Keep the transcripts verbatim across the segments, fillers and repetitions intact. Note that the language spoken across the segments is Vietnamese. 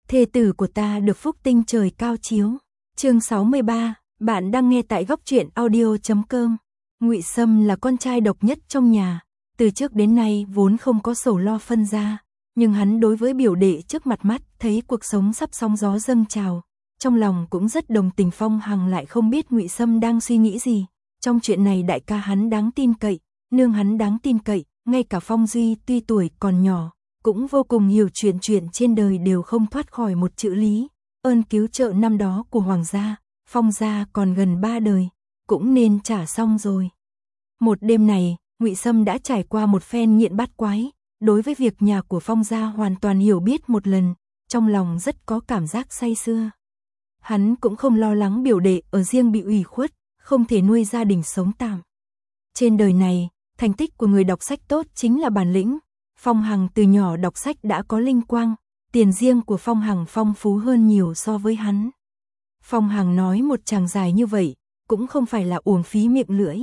thê tử của ta được phúc tinh trời cao chiếu. Chương sáu mươi ba, bạn đang nghe tại góc truyện audio chấm com. Ngụy Sâm là con trai độc nhất trong nhà, từ trước đến nay vốn không có sổ lo phân gia, nhưng hắn đối với biểu đệ trước mặt mắt thấy cuộc sống sắp sóng gió dâng trào, trong lòng cũng rất đồng tình. Phong Hằng lại không biết Ngụy Sâm đang suy nghĩ gì. Trong chuyện này đại ca hắn đáng tin cậy, nương hắn đáng tin cậy, ngay cả Phong Duy tuy tuổi còn nhỏ, cũng vô cùng hiểu chuyện chuyện trên đời đều không thoát khỏi một chữ lý. Ơn cứu trợ năm đó của Hoàng gia, Phong gia còn gần ba đời, cũng nên trả xong rồi. Một đêm này, Ngụy Sâm đã trải qua một phen nghiện bát quái, đối với việc nhà của Phong gia hoàn toàn hiểu biết một lần, trong lòng rất có cảm giác say sưa. Hắn cũng không lo lắng biểu đệ ở riêng bị ủy khuất, không thể nuôi gia đình sống tạm. Trên đời này, thành tích của người đọc sách tốt chính là bản lĩnh. Phong Hằng từ nhỏ đọc sách đã có linh quang, tiền riêng của Phong Hằng phong phú hơn nhiều so với hắn. Phong Hằng nói một chàng dài như vậy, cũng không phải là uổng phí miệng lưỡi.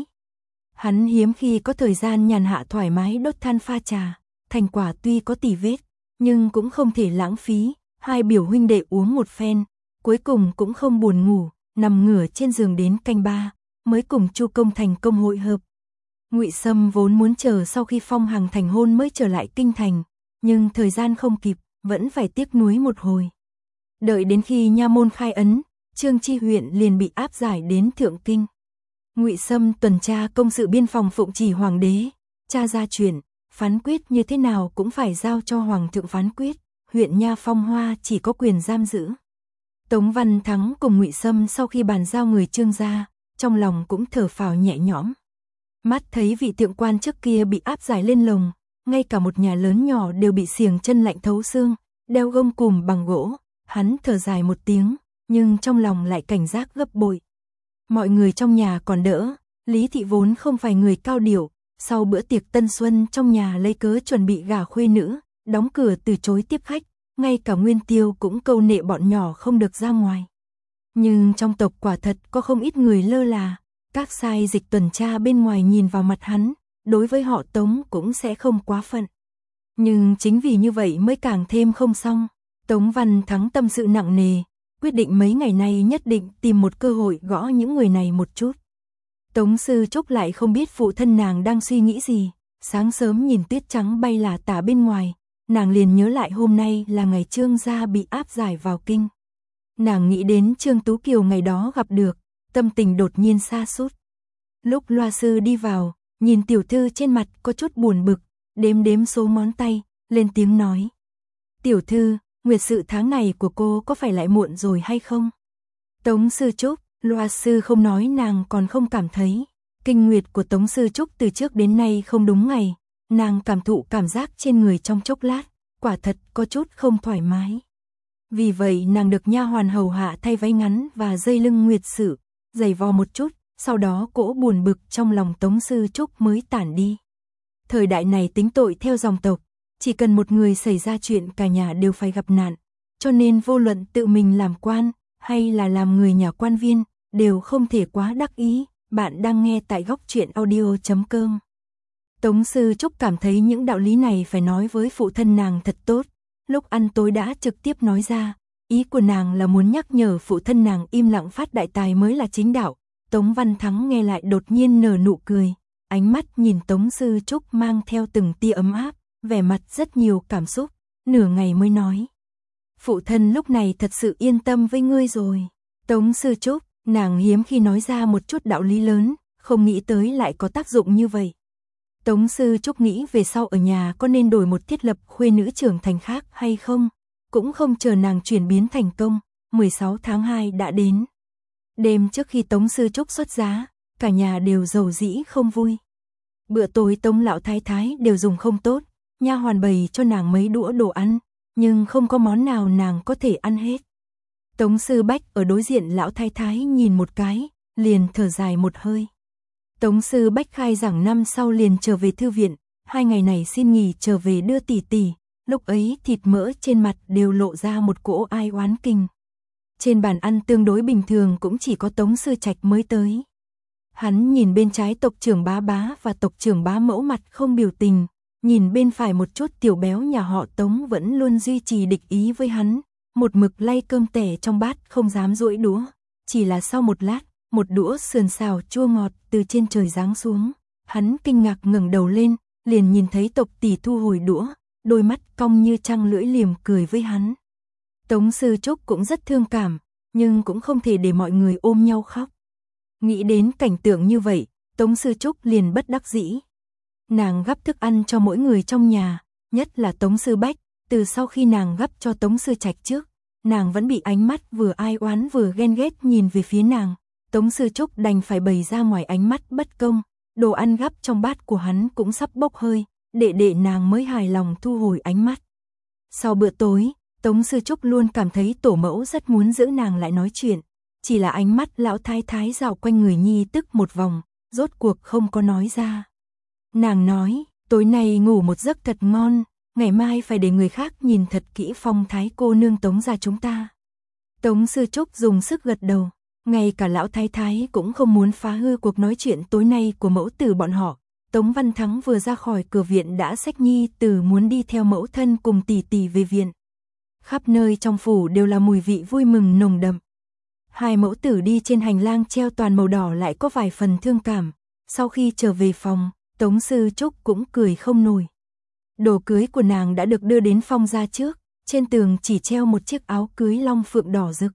Hắn hiếm khi có thời gian nhàn hạ thoải mái đốt than pha trà, thành quả tuy có tỉ vết, nhưng cũng không thể lãng phí. Hai biểu huynh đệ uống một phen, cuối cùng cũng không buồn ngủ, nằm ngửa trên giường đến canh ba, mới cùng Chu Công thành công hội hợp. Ngụy Sâm vốn muốn chờ sau khi Phong Hằng thành hôn mới trở lại kinh thành, nhưng thời gian không kịp, vẫn phải tiếc nuối một hồi. Đợi đến khi nha môn khai ấn, Trương Chi huyện liền bị áp giải đến Thượng Kinh. Ngụy Sâm tuần tra công sự biên phòng phụng chỉ hoàng đế, tra ra chuyện, phán quyết như thế nào cũng phải giao cho hoàng thượng phán quyết, huyện nha Phong Hoa chỉ có quyền giam giữ. Tống Văn Thắng cùng Ngụy Sâm sau khi bàn giao người Trương gia, trong lòng cũng thở phào nhẹ nhõm. Mắt thấy vị thượng quan trước kia bị áp giải lên lồng, ngay cả một nhà lớn nhỏ đều bị xiềng chân lạnh thấu xương, đeo gông cùm bằng gỗ, hắn thở dài một tiếng, nhưng trong lòng lại cảnh giác gấp bội. Mọi người trong nhà còn đỡ, Lý Thị vốn không phải người cao điệu, sau bữa tiệc tân xuân trong nhà lấy cớ chuẩn bị gả khuê nữ, đóng cửa từ chối tiếp khách, ngay cả Nguyên Tiêu cũng câu nệ bọn nhỏ không được ra ngoài. Nhưng trong tộc quả thật có không ít người lơ là, các sai dịch tuần tra bên ngoài nhìn vào mặt hắn, đối với họ Tống cũng sẽ không quá phận. Nhưng chính vì như vậy mới càng thêm không xong. Tống Văn Thắng tâm sự nặng nề, quyết định mấy ngày nay nhất định tìm một cơ hội gõ những người này một chút. Tống Sư Trúc lại không biết phụ thân nàng đang suy nghĩ gì, sáng sớm nhìn tuyết trắng bay lả tả bên ngoài, nàng liền nhớ lại hôm nay là ngày Trương gia bị áp giải vào kinh. Nàng nghĩ đến Trương Tú Kiều ngày đó gặp được, tâm tình đột nhiên sa sút. Lúc loa sư đi vào, nhìn tiểu thư trên mặt có chút buồn bực, đếm đếm số ngón tay, lên tiếng nói: "Tiểu thư, nguyệt sự tháng này của cô có phải lại muộn rồi hay không?" Tống Sư Trúc, loa sư không nói nàng còn không cảm thấy. Kinh nguyệt của Tống Sư Trúc từ trước đến nay không đúng ngày, nàng cảm thụ cảm giác trên người trong chốc lát, quả thật có chút không thoải mái. Vì vậy nàng được nha hoàn hầu hạ thay váy ngắn và dây lưng nguyệt sự, giày vò một chút, sau đó cỗ buồn bực trong lòng Tống Sư Trúc mới tản đi. Thời đại này tính tội theo dòng tộc, chỉ cần một người xảy ra chuyện cả nhà đều phải gặp nạn, cho nên vô luận tự mình làm quan hay là làm người nhà quan viên đều không thể quá đắc ý. Bạn đang nghe tại góc truyện audio chấm com. Tống Sư Trúc cảm thấy những đạo lý này phải nói với phụ thân nàng thật tốt, lúc ăn tối đã trực tiếp nói ra, ý của nàng là muốn nhắc nhở phụ thân nàng im lặng phát đại tài mới là chính đạo. Tống Văn Thắng nghe lại đột nhiên nở nụ cười, ánh mắt nhìn Tống Sư Trúc mang theo từng tia ấm áp, vẻ mặt rất nhiều cảm xúc, nửa ngày mới nói: "Phụ thân lúc này thật sự yên tâm với ngươi rồi." Tống Sư Trúc, nàng hiếm khi nói ra một chút đạo lý lớn, không nghĩ tới lại có tác dụng như vậy. Tống Sư Trúc nghĩ về sau ở nhà có nên đổi một thiết lập khuê nữ trưởng thành khác hay không, cũng không chờ nàng chuyển biến thành công. mười sáu tháng hai đã đến. Đêm trước khi Tống Sư Trúc xuất giá, cả nhà đều rầu rĩ không vui. Bữa tối Tống lão thái thái đều dùng không tốt, nha hoàn bày cho nàng mấy đũa đồ ăn, nhưng không có món nào nàng có thể ăn hết. Tống Sư Bách ở đối diện lão thái thái nhìn một cái, liền thở dài một hơi. Tống Sư Bách khai giảng năm sau liền trở về thư viện, hai ngày này xin nghỉ trở về đưa tỷ tỷ, lúc ấy thịt mỡ trên mặt đều lộ ra một cỗ ai oán kinh. Trên bàn ăn tương đối bình thường cũng chỉ có Tống Sư Trạch mới tới. Hắn nhìn bên trái tộc trưởng Bá Bá và tộc trưởng Bá Mẫu mặt không biểu tình, nhìn bên phải một chút tiểu béo nhà họ Tống vẫn luôn duy trì địch ý với hắn, một mực lay cơm tẻ trong bát không dám duỗi đũa, chỉ là sau một lát, một đũa sườn xào chua ngọt từ trên trời giáng xuống, hắn kinh ngạc ngẩng đầu lên, liền nhìn thấy Tộc tỷ thu hồi đũa, đôi mắt cong như trăng lưỡi liềm cười với hắn. Tống Sư Trúc cũng rất thương cảm, nhưng cũng không thể để mọi người ôm nhau khóc. Nghĩ đến cảnh tượng như vậy, Tống Sư Trúc liền bất đắc dĩ. Nàng gắp thức ăn cho mỗi người trong nhà, nhất là Tống Sư Bách, từ sau khi nàng gắp cho Tống Sư Trạch trước, nàng vẫn bị ánh mắt vừa ai oán vừa ghen ghét nhìn về phía nàng. Tống Sư Trúc đành phải bày ra ngoài ánh mắt bất công, đồ ăn gắp trong bát của hắn cũng sắp bốc hơi, đệ đệ nàng mới hài lòng thu hồi ánh mắt. Sau bữa tối, Tống Sư Trúc luôn cảm thấy tổ mẫu rất muốn giữ nàng lại nói chuyện, chỉ là ánh mắt lão thái thái dạo quanh người nhi tức một vòng, rốt cuộc không có nói ra. Nàng nói, tối nay ngủ một giấc thật ngon, ngày mai phải để người khác nhìn thật kỹ phong thái cô nương Tống gia chúng ta. Tống Sư Trúc dùng sức gật đầu, ngay cả lão thái thái cũng không muốn phá hư cuộc nói chuyện tối nay của mẫu tử bọn họ. Tống Văn Thắng vừa ra khỏi cửa viện đã xách nhi tử muốn đi theo mẫu thân cùng tỷ tỷ về viện. Khắp nơi trong phủ đều là mùi vị vui mừng nồng đậm. Hai mẫu tử đi trên hành lang treo toàn màu đỏ lại có vài phần thương cảm. Sau khi trở về phòng, Tống Sư Trúc cũng cười không nổi. Đồ cưới của nàng đã được đưa đến phong gia trước, trên tường chỉ treo một chiếc áo cưới long phượng đỏ rực.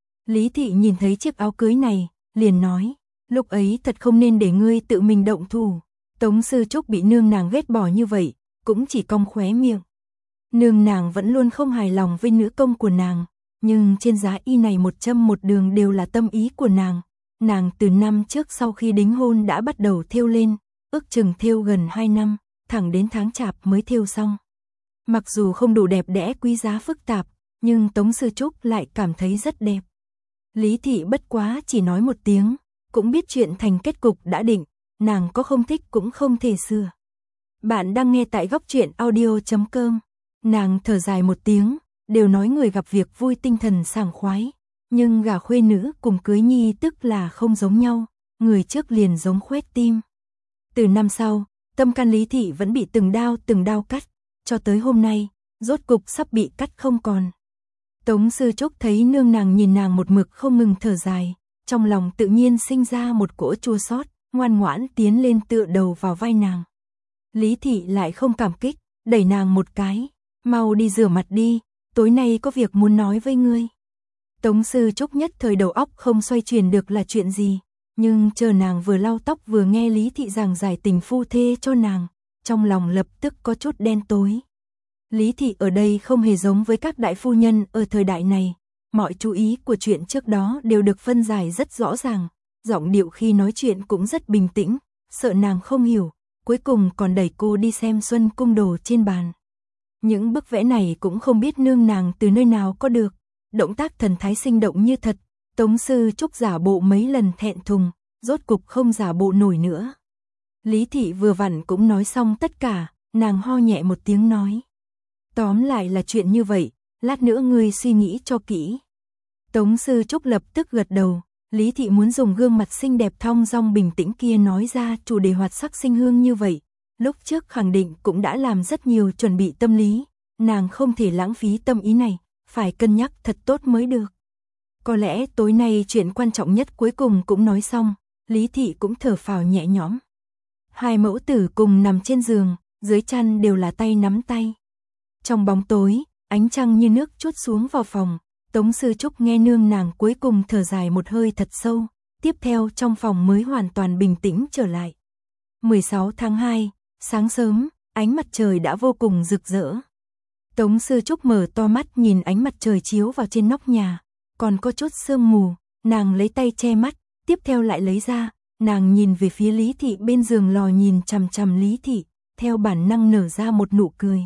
Lý Thị nhìn thấy chiếc áo cưới này, liền nói, lúc ấy thật không nên để ngươi tự mình động thủ. Tống Sư Trúc bị nương nàng ghét bỏ như vậy, cũng chỉ cong khóe miệng. Nương nàng vẫn luôn không hài lòng với nữ công của nàng, nhưng trên giá y này một châm một đường đều là tâm ý của nàng. Nàng từ năm trước sau khi đính hôn đã bắt đầu thêu lên, ước chừng thêu gần hai năm, thẳng đến tháng chạp mới thêu xong. Mặc dù không đủ đẹp đẽ quý giá phức tạp, nhưng Tống Sư Trúc lại cảm thấy rất đẹp. Lý Thị bất quá chỉ nói một tiếng, cũng biết chuyện thành kết cục đã định, nàng có không thích cũng không thể sửa. Bạn đang nghe tại góc truyện audio chấm com. Nàng thở dài một tiếng, đều nói người gặp việc vui tinh thần sảng khoái, nhưng gả khuê nữ cùng cưới nhi tức là không giống nhau, người trước liền giống khoét tim. Từ năm sau, tâm can Lý Thị vẫn bị từng đao từng đao cắt, cho tới hôm nay, rốt cục sắp bị cắt không còn. Tống Sư Trúc thấy nương nàng nhìn nàng một mực không ngừng thở dài, trong lòng tự nhiên sinh ra một cỗ chua xót, ngoan ngoãn tiến lên tựa đầu vào vai nàng. Lý Thị lại không cảm kích, đẩy nàng một cái, mau đi rửa mặt đi, tối nay có việc muốn nói với ngươi. Tống Sư Trúc nhất thời đầu óc không xoay chuyển được là chuyện gì, nhưng chờ nàng vừa lau tóc vừa nghe Lý Thị giảng giải tình phu thê cho nàng, trong lòng lập tức có chút đen tối. Lý Thị ở đây không hề giống với các đại phu nhân ở thời đại này, mọi chú ý của chuyện trước đó đều được phân giải rất rõ ràng, giọng điệu khi nói chuyện cũng rất bình tĩnh, sợ nàng không hiểu, cuối cùng còn đẩy cô đi xem Xuân Cung đồ trên bàn. Những bức vẽ này cũng không biết nương nàng từ nơi nào có được, động tác thần thái sinh động như thật, Tống Sư Trúc giả bộ mấy lần thẹn thùng, rốt cục không giả bộ nổi nữa. Lý Thị vừa vặn cũng nói xong tất cả, nàng ho nhẹ một tiếng nói. Tóm lại là chuyện như vậy, lát nữa ngươi suy nghĩ cho kỹ. Tống Sư Trúc lập tức gật đầu, Lý Thị muốn dùng gương mặt xinh đẹp thong dong bình tĩnh kia nói ra chủ đề hoạt sắc sinh hương như vậy. Lúc trước khẳng định cũng đã làm rất nhiều chuẩn bị tâm lý, nàng không thể lãng phí tâm ý này, phải cân nhắc thật tốt mới được. Có lẽ tối nay chuyện quan trọng nhất cuối cùng cũng nói xong, Lý Thị cũng thở phào nhẹ nhõm. Hai mẫu tử cùng nằm trên giường, dưới chăn đều là tay nắm tay. Trong bóng tối, ánh trăng như nước trút xuống vào phòng, Tống Sư Trúc nghe nương nàng cuối cùng thở dài một hơi thật sâu, tiếp theo trong phòng mới hoàn toàn bình tĩnh trở lại. mười sáu tháng hai, sáng sớm, ánh mặt trời đã vô cùng rực rỡ. Tống Sư Trúc mở to mắt nhìn ánh mặt trời chiếu vào trên nóc nhà, còn có chút sương mù, nàng lấy tay che mắt, tiếp theo lại lấy ra, nàng nhìn về phía Lý Thị bên giường lò nhìn chằm chằm Lý Thị, theo bản năng nở ra một nụ cười.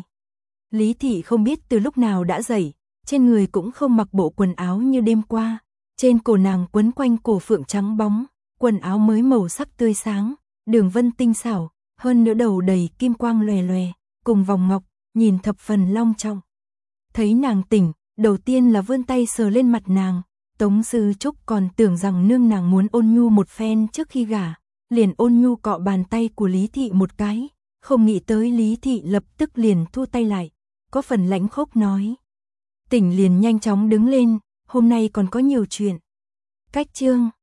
Lý Thị không biết từ lúc nào đã dậy, trên người cũng không mặc bộ quần áo như đêm qua, trên cổ nàng quấn quanh cổ phượng trắng bóng, quần áo mới màu sắc tươi sáng, đường vân tinh xảo, hơn nữa đầu đầy kim quang lòe lòe, cùng vòng ngọc, nhìn thập phần long trọng. Thấy nàng tỉnh, đầu tiên là vươn tay sờ lên mặt nàng, Tống Sư Trúc còn tưởng rằng nương nàng muốn ôn nhu một phen trước khi gả, liền ôn nhu cọ bàn tay của Lý Thị một cái, không nghĩ tới Lý Thị lập tức liền thu tay lại, có phần lãnh khốc nói. tỉnh liền nhanh chóng đứng lên, hôm nay còn có nhiều chuyện. Cách chương